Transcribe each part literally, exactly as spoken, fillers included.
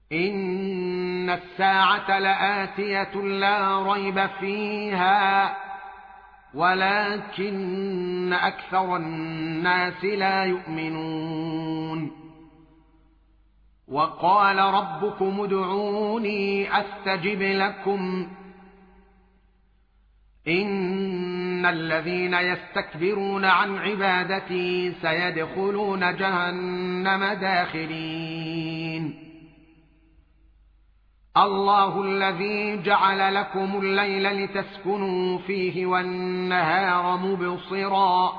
إن الساعة لآتية لا ريب فيها ولكن أكثر الناس لا يؤمنون. وقال ربكم ادعوني أستجب لكم إن الذين يستكبرون عن عبادتي سيدخلون جهنم داخرين. الله الذي جعل لكم الليل لتسكنوا فيه والنهار مبصرا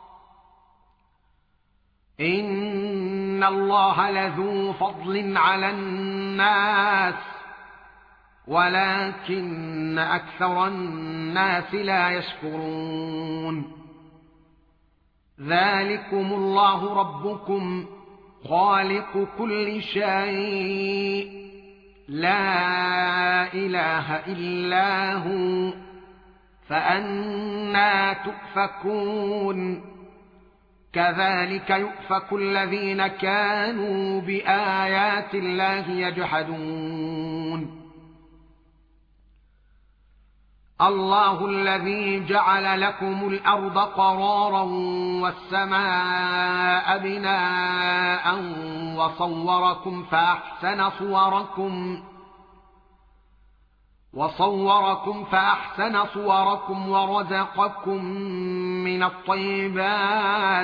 إن الله لذو فضل على الناس ولكن أكثر الناس لا يشكرون. ذلكم الله ربكم خالق كل شيء لا إله إلا هو فأنى تؤفكون. كذلك يؤفك الذين كانوا بآيات الله يجحدون. الله الذي جعل لكم الأرض قرارا والسماء بناء وصوركم فأحسن صوركم وصوركم فأحسن صوركم ورزقكم من الطيبات.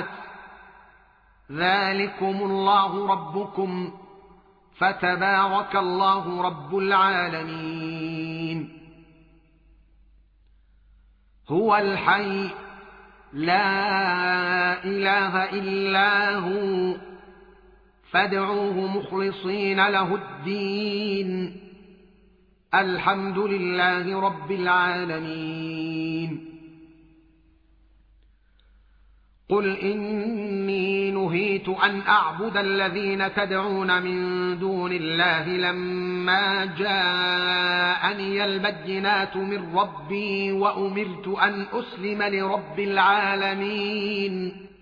ذلكم الله ربكم فتبارك الله رب العالمين. هو الحي لا إله إلا هو فادعوه مخلصين له الدين. الحمد لله رب العالمين. قل إني نهيت أن أعبد الذين تدعون من دون الله لما جاءني البينات من ربي وأمرت أن أسلم لرب العالمين.